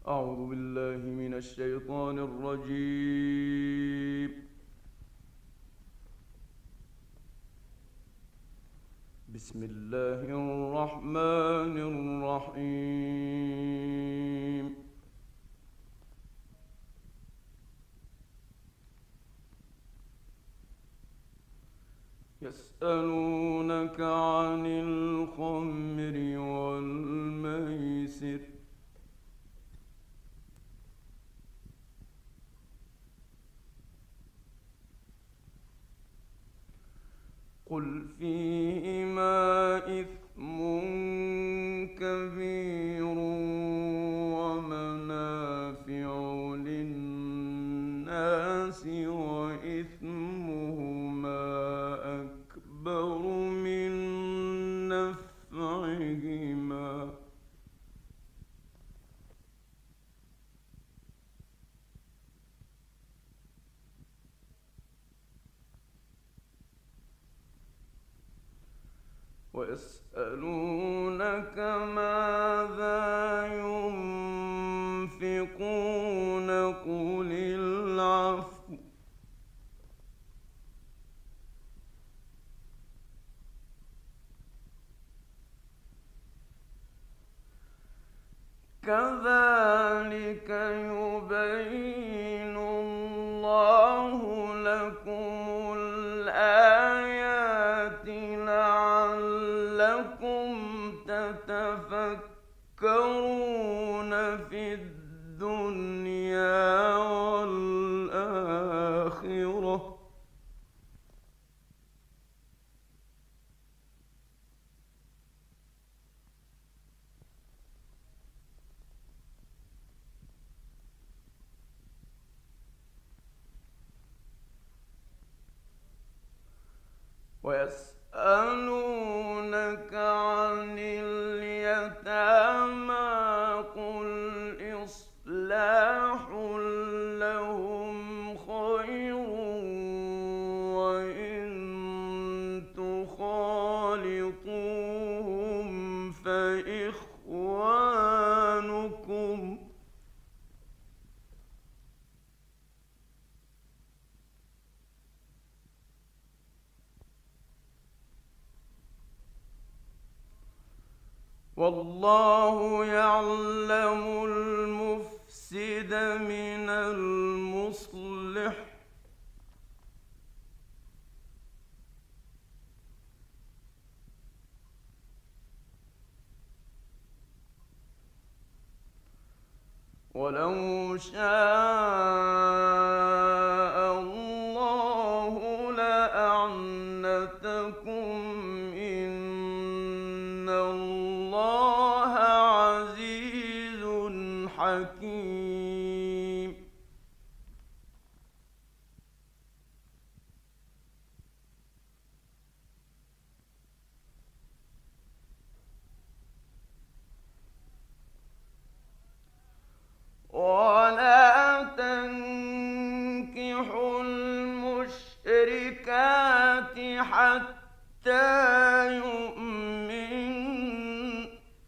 أعوذ بالله من الشيطان الرجيم. بسم الله الرحمن الرحيم. يسألونك عن الخمر والميسر، قل فيهما إثم كبير ومنافع للناس وإثمهما أكبر من نفعهما، ويسألونك ماذا ينفقون قل العفو، كذلك يبين الله لكم الآيات لعلكم تتفكرون في الدنيا والآخرة. ويسألونك عن اليتامى قل إصلاح لهم خير وإن تخالطوهم فإخوانكم، والله يعلم المفسد من المصلح، ولو شاء الله لأعنتكم إن الله عزيز حكيم. ولا تنكحوا المشركات حتى يؤمن،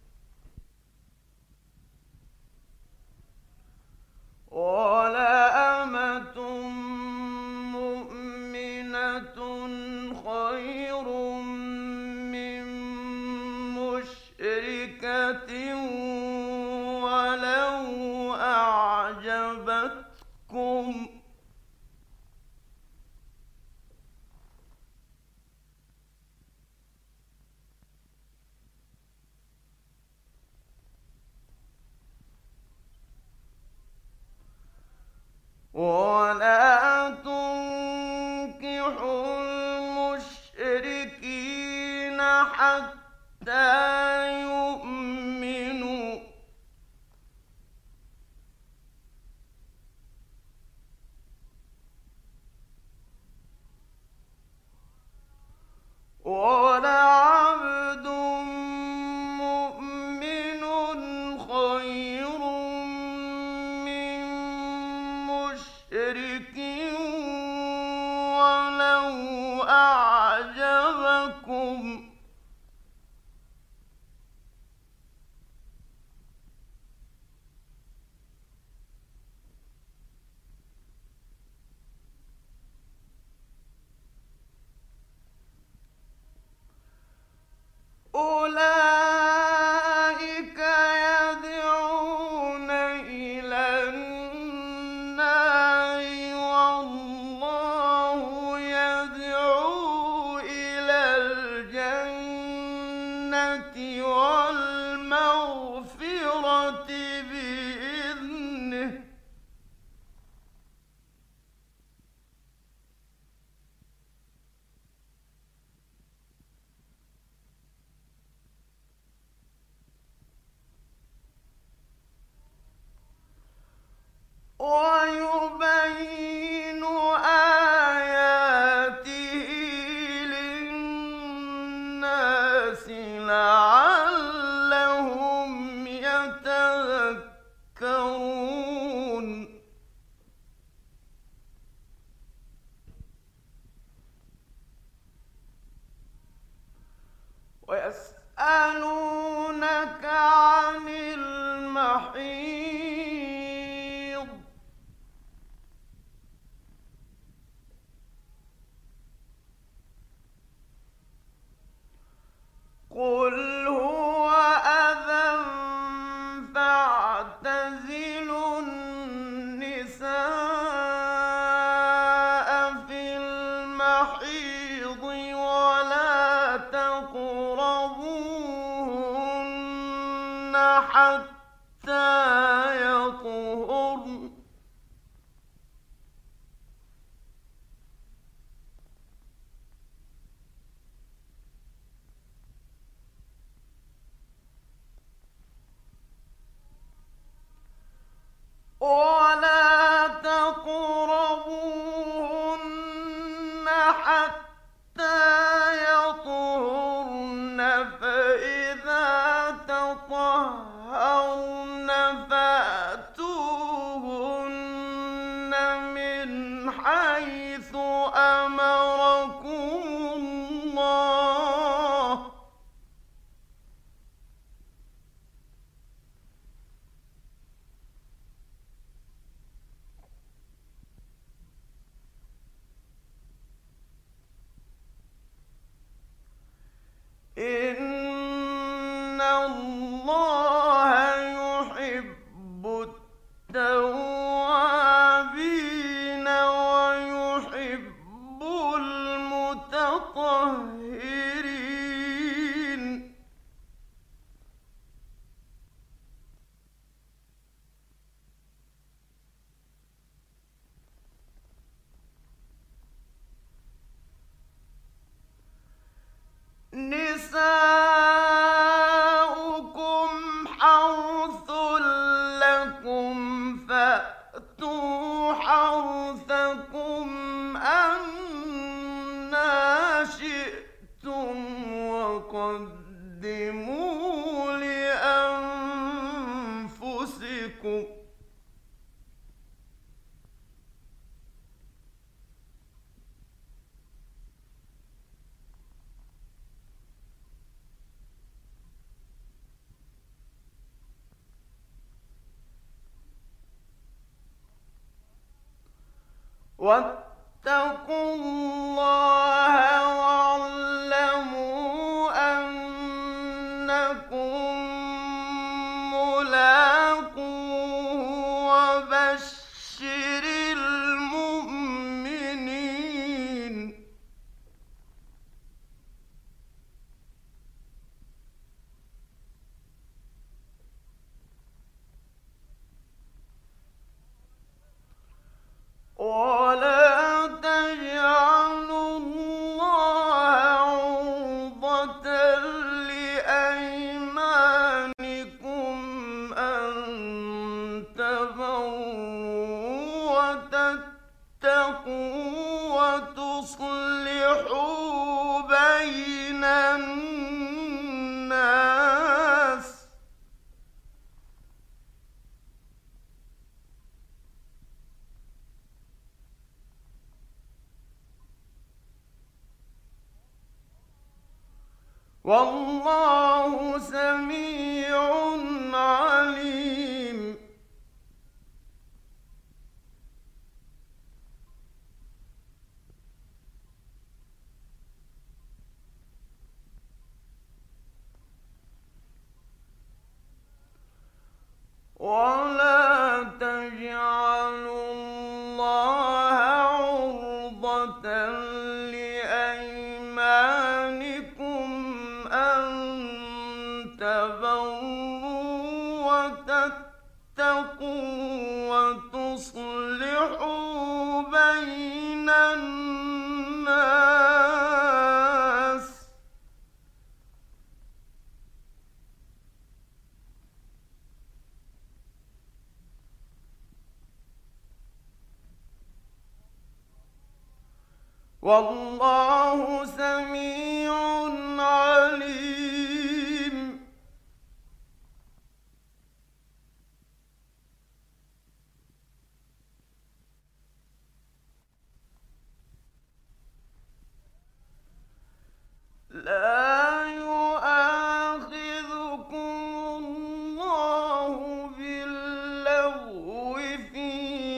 ولأمة مؤمنة خير من مشركة ولو أعجبتكم، ولا تنكحوا المشركين حتى يؤمنوا، ولعبد مؤمن خير من مشرك ولو أعجبكم، ويبين آياته للناس لعلهم يتذكرون ويسألونك عن المحيض قل هو أذى فاعتزلوا النساء في المحيض ولا تقربوهن حتى يطهرن ولا تقربوهن حتى يطهرن فإذا تطهرن فأتوهن من حيث أمركم الله إن الله يحب التوابين ويحب المتطهرين نساؤكم حرث لكم فأتوا حرثكم أنى شئتم وقدموا لأنفسكم واتقوا الله واعلموا أنكم ملاقوه وبشر المؤمنين ولا تجعلوا الله عرضة لأيمانكم أن تبروا وتتقوا وتصلحوا بين الناس والله سميع عليم ولا تجعلوا الله عرضة لأيمانكم أن تبروا وتتقوا وتصلحوا بين الناس والله سميع عليم. لا يؤاخذكم الله باللغو في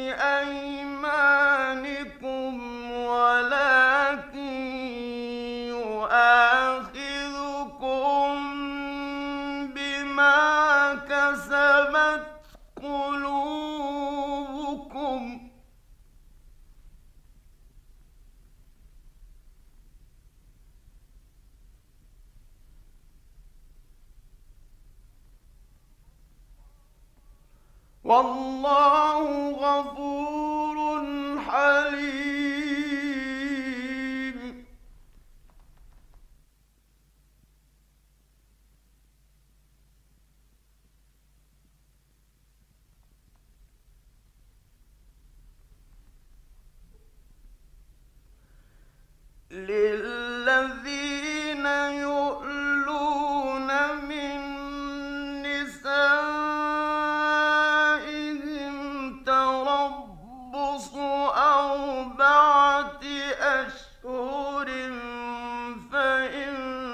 أيمانكم ولكن يؤاخذكم بما كسبت قلوبكم. والله غفور حليم. للذين يؤلون من نسائهم تربص أربعة أشهر، فإن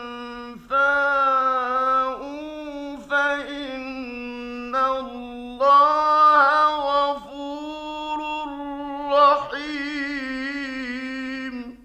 فاءوا فإن الله غفور رحيم.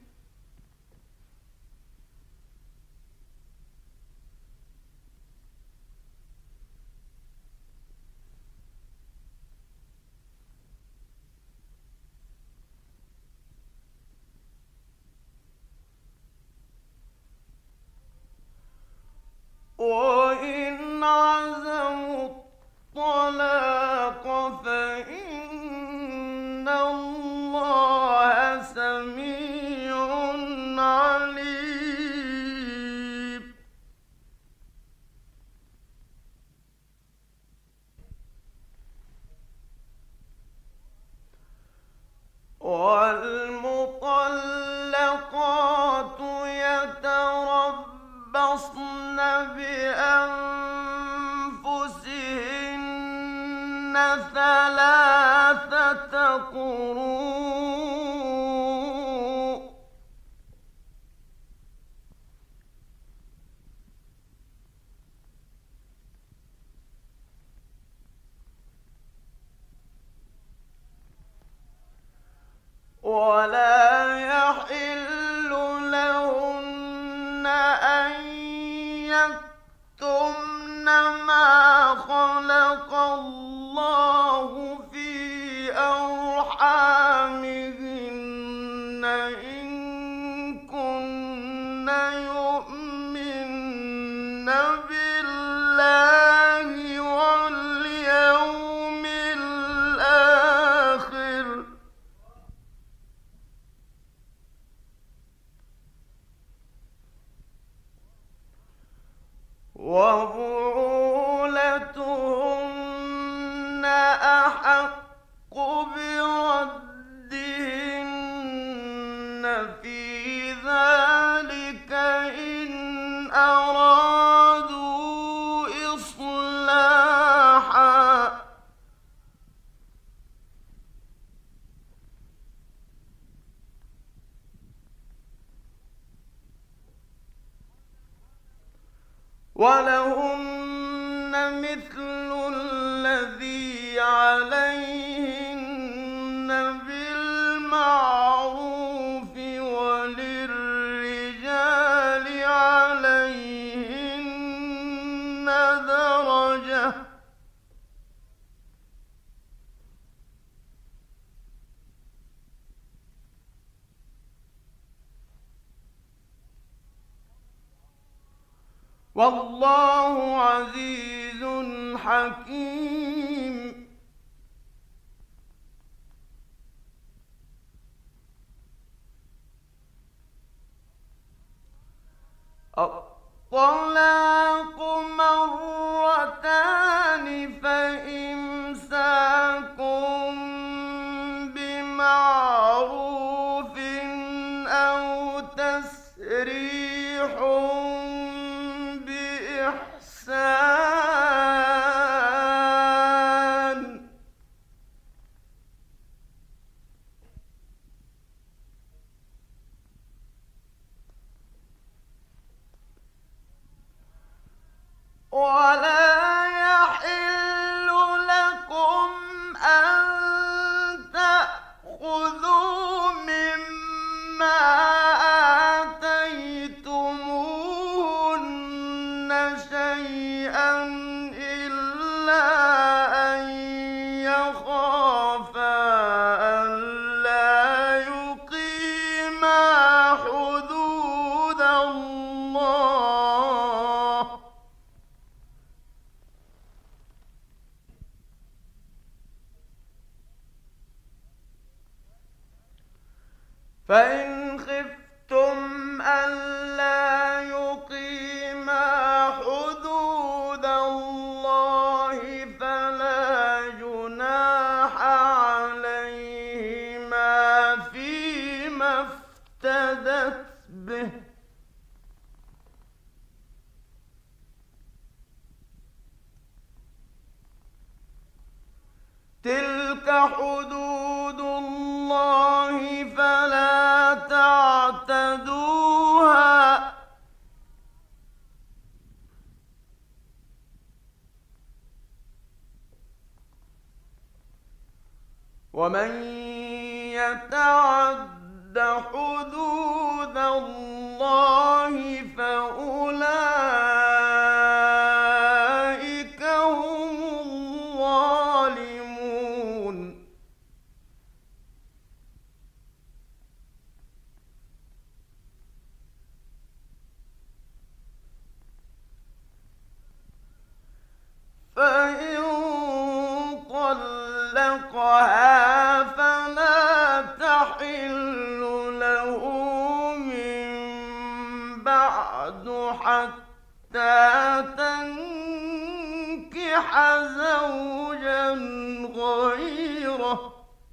وإن عزموا الطلاق فإن الله سميع عليم. والمطلقات يتربصن بأنفسهن ثلاثة قروء. ولا يحل لهن أن يكتمن ما خلق الله في أرحامهن إن كن يؤمن بالله واليوم الآخر. وبعولتهن أحق بردهن في ذلك إن أرادوا إصلاحا. ولهن مثل الذي عليهن بالمعروف وللرجال عليهن درجة. والله عزيز حكيم. الطلاق مرتان فإمساكم بمعروف أو ولا يحل لكم أن تأخذوا مما آتيتموهن شيئا إلا أن يخافا ألا يقيما حدود الله فإن خفتم ألا يقيما حدود الله فلا جناح عليهما فيما افتدت به تلك حدود الله فلا تعتدوها ومن يتعد حدود الله فأولئك هم الظالمون فإن طلقها فلا تحل له من بعد حتى تنكح زوجا غيره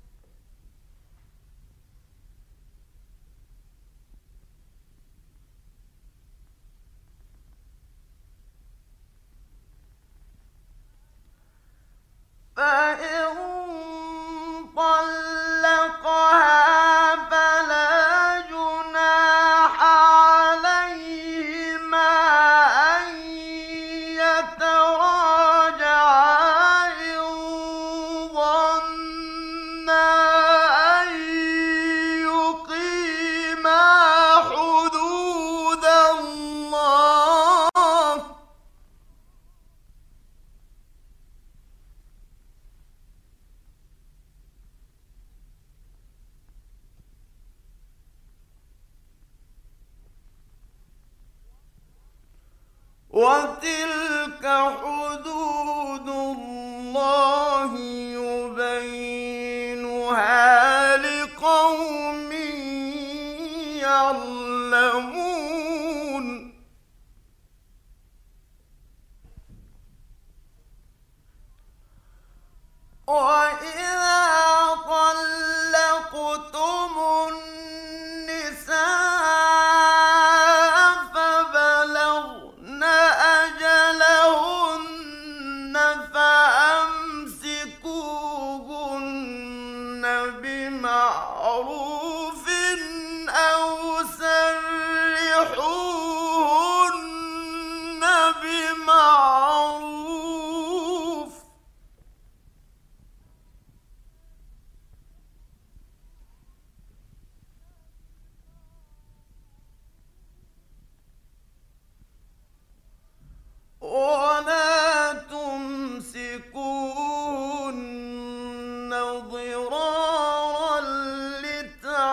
فإن طلقها فلا جناح عليهما أن يتراجعا إن ظنا أن يقيما حدود الله وتلك حدود الله يبينها لقوم يعلمون وإذا طلقتم النساء فبلغن أجلهن فأمسكوهن بمعروف أو سرحوهن بمعروف ولا تمسكوهن ضرارا لتعتدوا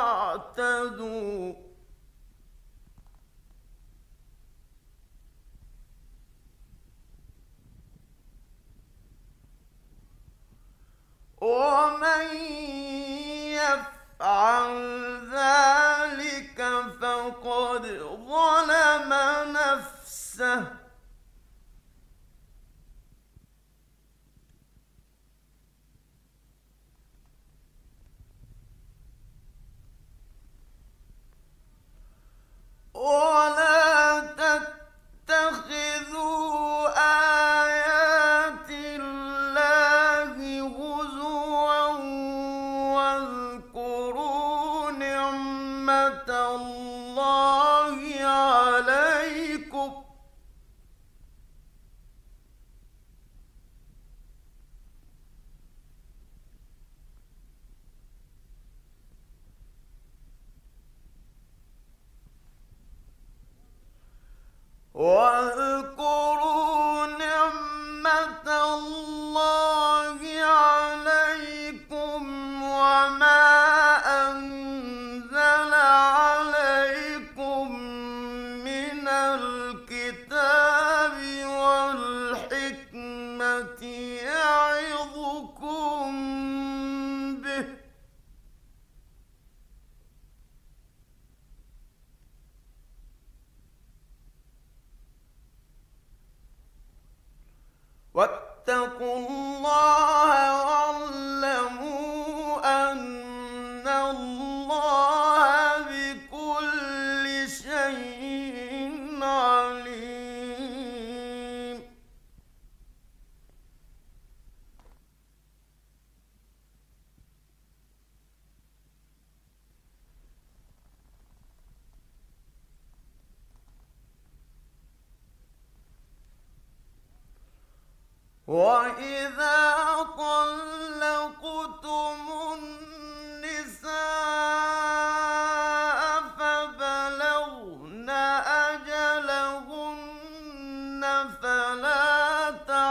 فاتقوا الله واعلموا أن الله بكل شيء عليم. وإذا طلقتم النساء فبلغن أجلهن فلا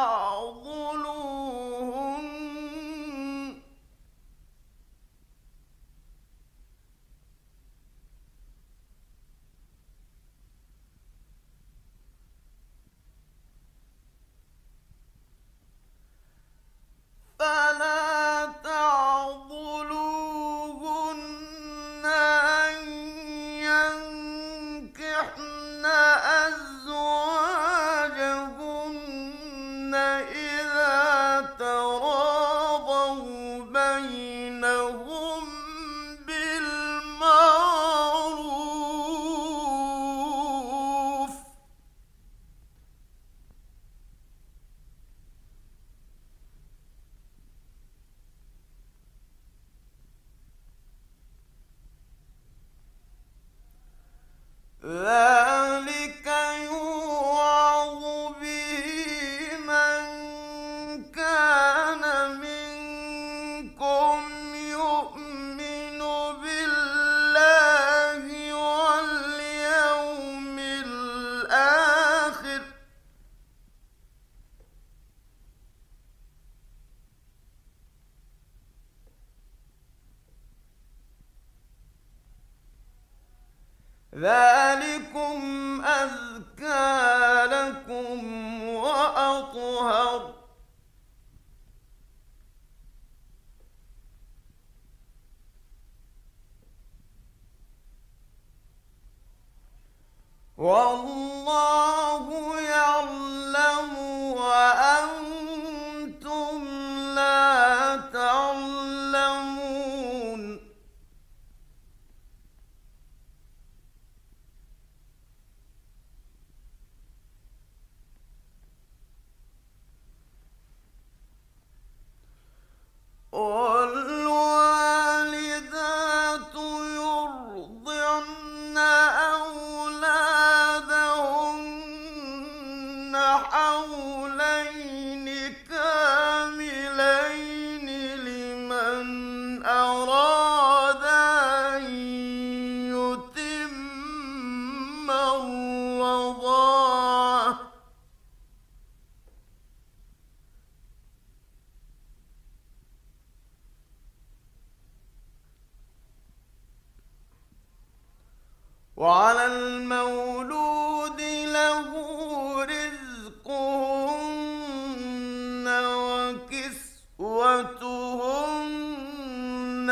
تعضلوهن أن ينكحن أزواجهن إذا تراضوا بينهم بالمعروف. ذلك يوعظ به من كان منكم يؤمن بالله واليوم الآخر. ذلكم أزكى لكم وأطهر. والله يعلم وأنتم لا تعلمون. والوالدات يرضعن أولادهن حولين كاملين لمن أراد أن يتم الرضاعة. وعلى المولود له رزقهن وكسوتهن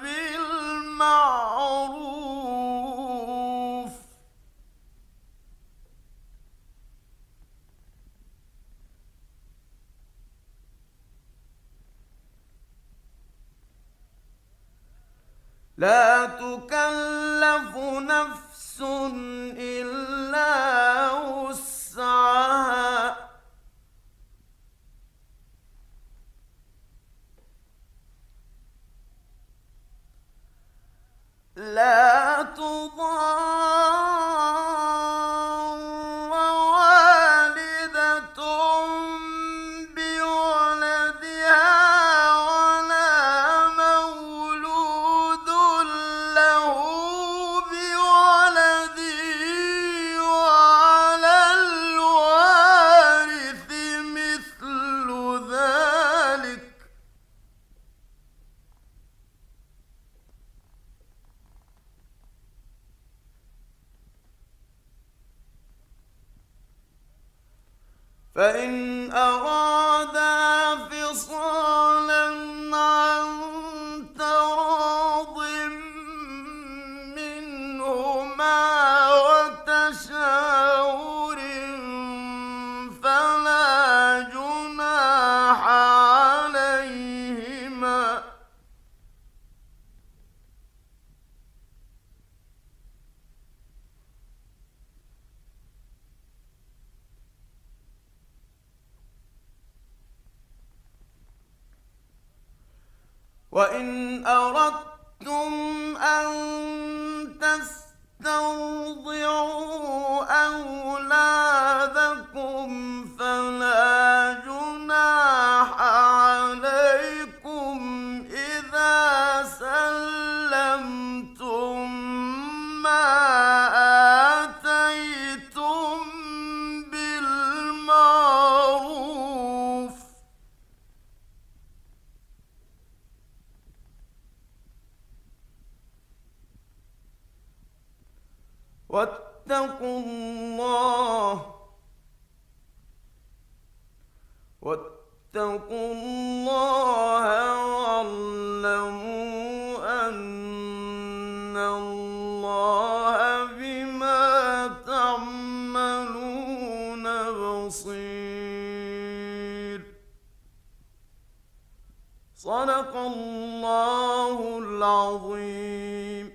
بالمعروف. لا تكلف نفس إلا وسعها. لا تضار والدة بولدها ولا مولود له بولده، وعلى الوارث مثل ذلك. فإن أرادا فصالا عن تراض منهما وتشاور فلا جناح وإن أردتم أن تسترضعوا أولادكم فلا جناح عليكم إذا سلمتم ما آتيتم بالمعروف واتقوا الله واعلموا أن الله بما تعملون بصير. صدق الله العظيم.